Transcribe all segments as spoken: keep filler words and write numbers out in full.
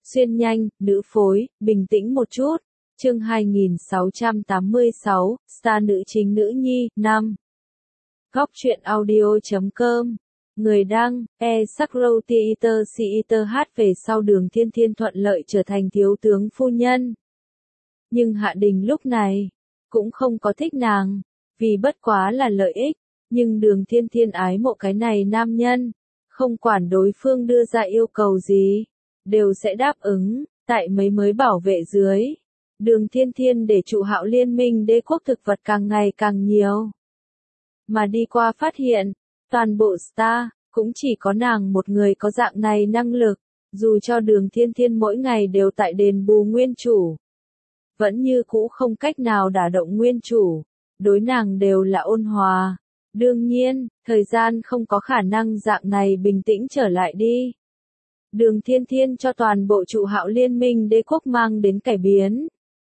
Xuyên nhanh, nữ phối, bình tĩnh một chút. Chương hai nghìn sáu trăm tám mươi sáu, star nữ chính nữ nhi, năm. Góc truyện audio chấm com. Người đăng, e Sakro Theater Theater hát về sau Đường Thiên Thiên thuận lợi trở thành thiếu tướng phu nhân. Nhưng Hạ Đình lúc này, cũng không có thích nàng, vì bất quá là lợi ích, nhưng Đường Thiên Thiên ái mộ cái này nam nhân, không quản đối phương đưa ra yêu cầu gì, đều sẽ đáp ứng, tại mấy mới bảo vệ dưới. Đường Thiên Thiên để trụ Hạo liên minh đế quốc thực vật càng ngày càng nhiều. Mà đi qua phát hiện, toàn bộ Star, cũng chỉ có nàng một người có dạng này năng lực, dù cho Đường Thiên Thiên mỗi ngày đều tại đền bù nguyên chủ. Vẫn như cũ không cách nào đả động nguyên chủ, đối nàng đều là ôn hòa. Đương nhiên, thời gian không có khả năng dạng này bình tĩnh trở lại đi. Đường Thiên Thiên cho toàn bộ trụ Hạo liên minh đế quốc mang đến cải biến.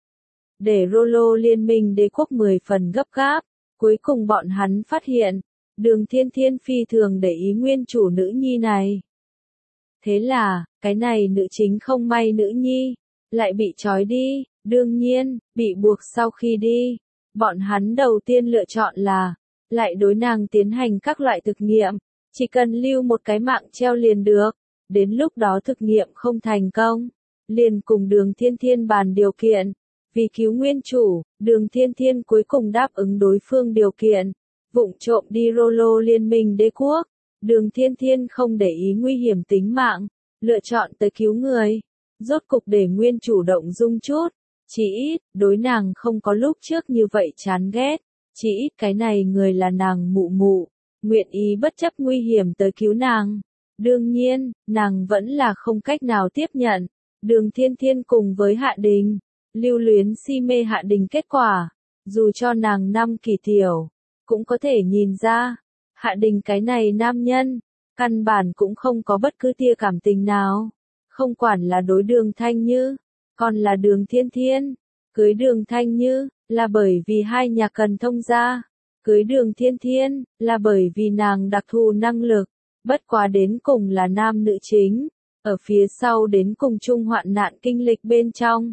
Để Rollo liên minh đế quốc mười phần gấp gáp, cuối cùng bọn hắn phát hiện, Đường Thiên Thiên phi thường để ý nguyên chủ nữ nhi này. Thế là, cái này nữ chính không may nữ nhi, lại bị trói đi, đương nhiên, bị buộc sau khi đi. Bọn hắn đầu tiên lựa chọn là, lại đối nàng tiến hành các loại thực nghiệm, chỉ cần lưu một cái mạng treo liền được. Đến lúc đó thực nghiệm không thành công, liền cùng Đường Thiên Thiên bàn điều kiện. Vì cứu nguyên chủ, Đường Thiên Thiên cuối cùng đáp ứng đối phương điều kiện, vụng trộm đi Rollo liên minh đế quốc. Đường Thiên Thiên không để ý nguy hiểm tính mạng, lựa chọn tới cứu người. Rốt cục để nguyên chủ động dung chút, chỉ ít, đối nàng không có lúc trước như vậy chán ghét, chỉ ít cái này người là nàng mụ mụ, nguyện ý bất chấp nguy hiểm tới cứu nàng. Đương nhiên, nàng vẫn là không cách nào tiếp nhận. Đường Thiên Thiên cùng với Hạ Đình, lưu luyến si mê Hạ Đình kết quả, dù cho nàng năm kỳ tiểu, cũng có thể nhìn ra, Hạ Đình cái này nam nhân, căn bản cũng không có bất cứ tia cảm tình nào, không quản là đối Đường Thanh Như, còn là Đường Thiên Thiên, cưới Đường Thanh Như, là bởi vì hai nhà cần thông gia, cưới Đường Thiên Thiên, là bởi vì nàng đặc thù năng lực, bất quá đến cùng là nam nữ chính, ở phía sau đến cùng chung hoạn nạn kinh lịch bên trong.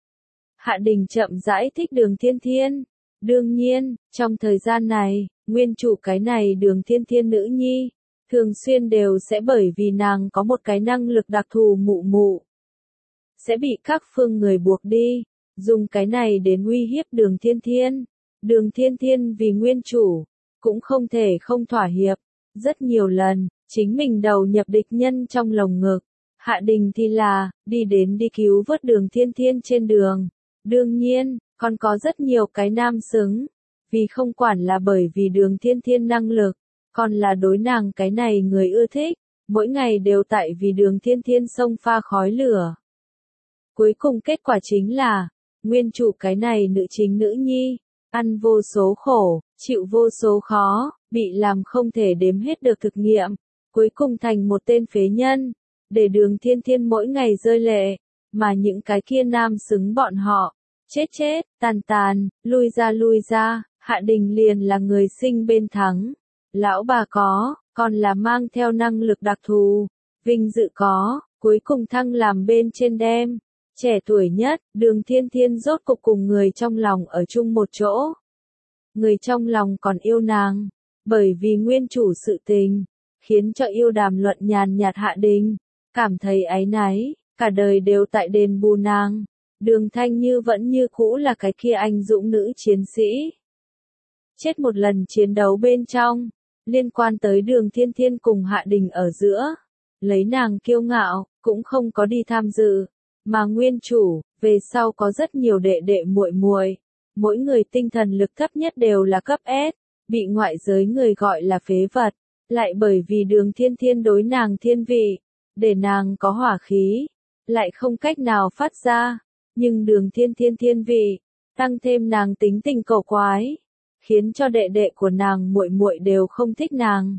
Hạ Đình chậm rãi thích Đường Thiên Thiên. Đương nhiên, trong thời gian này, nguyên chủ cái này Đường Thiên Thiên nữ nhi, thường xuyên đều sẽ bởi vì nàng có một cái năng lực đặc thù mụ mụ, sẽ bị các phương người buộc đi, dùng cái này đến uy hiếp Đường Thiên Thiên. Đường Thiên Thiên vì nguyên chủ, cũng không thể không thỏa hiệp, rất nhiều lần, chính mình đầu nhập địch nhân trong lồng ngực. Hạ Đình thì là, đi đến đi cứu vớt Đường Thiên Thiên trên đường. Đương nhiên, còn có rất nhiều cái nam xứng, vì không quản là bởi vì Đường Thiên Thiên năng lực, còn là đối nàng cái này người ưa thích, mỗi ngày đều tại vì Đường Thiên Thiên xông pha khói lửa. Cuối cùng kết quả chính là, nguyên chủ cái này nữ chính nữ nhi, ăn vô số khổ, chịu vô số khó, bị làm không thể đếm hết được thực nghiệm, cuối cùng thành một tên phế nhân, để Đường Thiên Thiên mỗi ngày rơi lệ, mà những cái kia nam xứng bọn họ, chết chết, tàn tàn, lui ra lui ra. Hạ Đình liền là người sinh bên thắng, lão bà có, còn là mang theo năng lực đặc thù, vinh dự có, cuối cùng thăng làm bên trên đem. Trẻ tuổi nhất, Đường Thiên Thiên rốt cục cùng người trong lòng ở chung một chỗ. Người trong lòng còn yêu nàng, bởi vì nguyên chủ sự tình, khiến cho yêu đàm luận nhàn nhạt Hạ Đình, cảm thấy áy náy, cả đời đều tại đền bù nàng. Đường Thanh Như vẫn như cũ là cái kia anh dũng nữ chiến sĩ. Chết một lần chiến đấu bên trong, liên quan tới Đường Thiên Thiên cùng Hạ Đình ở giữa, lấy nàng kiêu ngạo, cũng không có đi tham dự, mà nguyên chủ, về sau có rất nhiều đệ đệ muội muội, mỗi người tinh thần lực thấp nhất đều là cấp S, bị ngoại giới người gọi là phế vật, lại bởi vì Đường Thiên Thiên đối nàng thiên vị, để nàng có hỏa khí, lại không cách nào phát ra, nhưng Đường Thiên Thiên thiên vị, tăng thêm nàng tính tình cổ quái, khiến cho đệ đệ của nàng muội muội đều không thích nàng.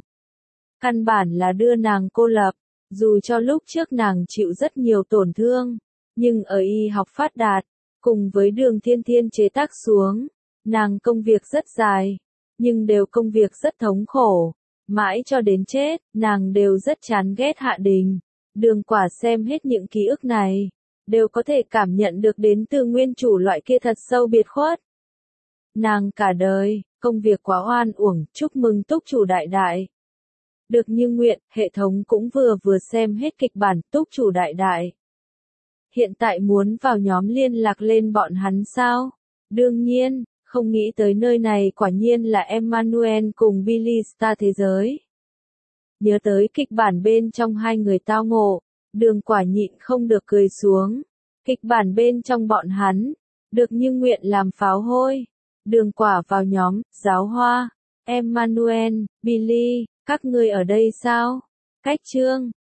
Căn bản là đưa nàng cô lập, dù cho lúc trước nàng chịu rất nhiều tổn thương, nhưng ở y học phát đạt, cùng với Đường Thiên Thiên chế tác xuống, nàng công việc rất dài, nhưng đều công việc rất thống khổ, mãi cho đến chết, nàng đều rất chán ghét Hạ Đình. Đường Quả xem hết những ký ức này, đều có thể cảm nhận được đến từ nguyên chủ loại kia thật sâu biệt khuất. Nàng cả đời, công việc quá oan uổng, chúc mừng túc chủ đại đại. Được như nguyện, hệ thống cũng vừa vừa xem hết kịch bản túc chủ đại đại. Hiện tại muốn vào nhóm liên lạc lên bọn hắn sao? Đương nhiên, không nghĩ tới nơi này quả nhiên là Emmanuel cùng Billy Star thế giới. Nhớ tới kịch bản bên trong hai người tao ngộ, Đường Quả nhịn không được cười xuống. Kịch bản bên trong bọn hắn, được như nguyện làm pháo hôi. Đường Quả vào nhóm, giáo hoa, Emmanuel, Billy, các ngươi ở đây sao? Cách chương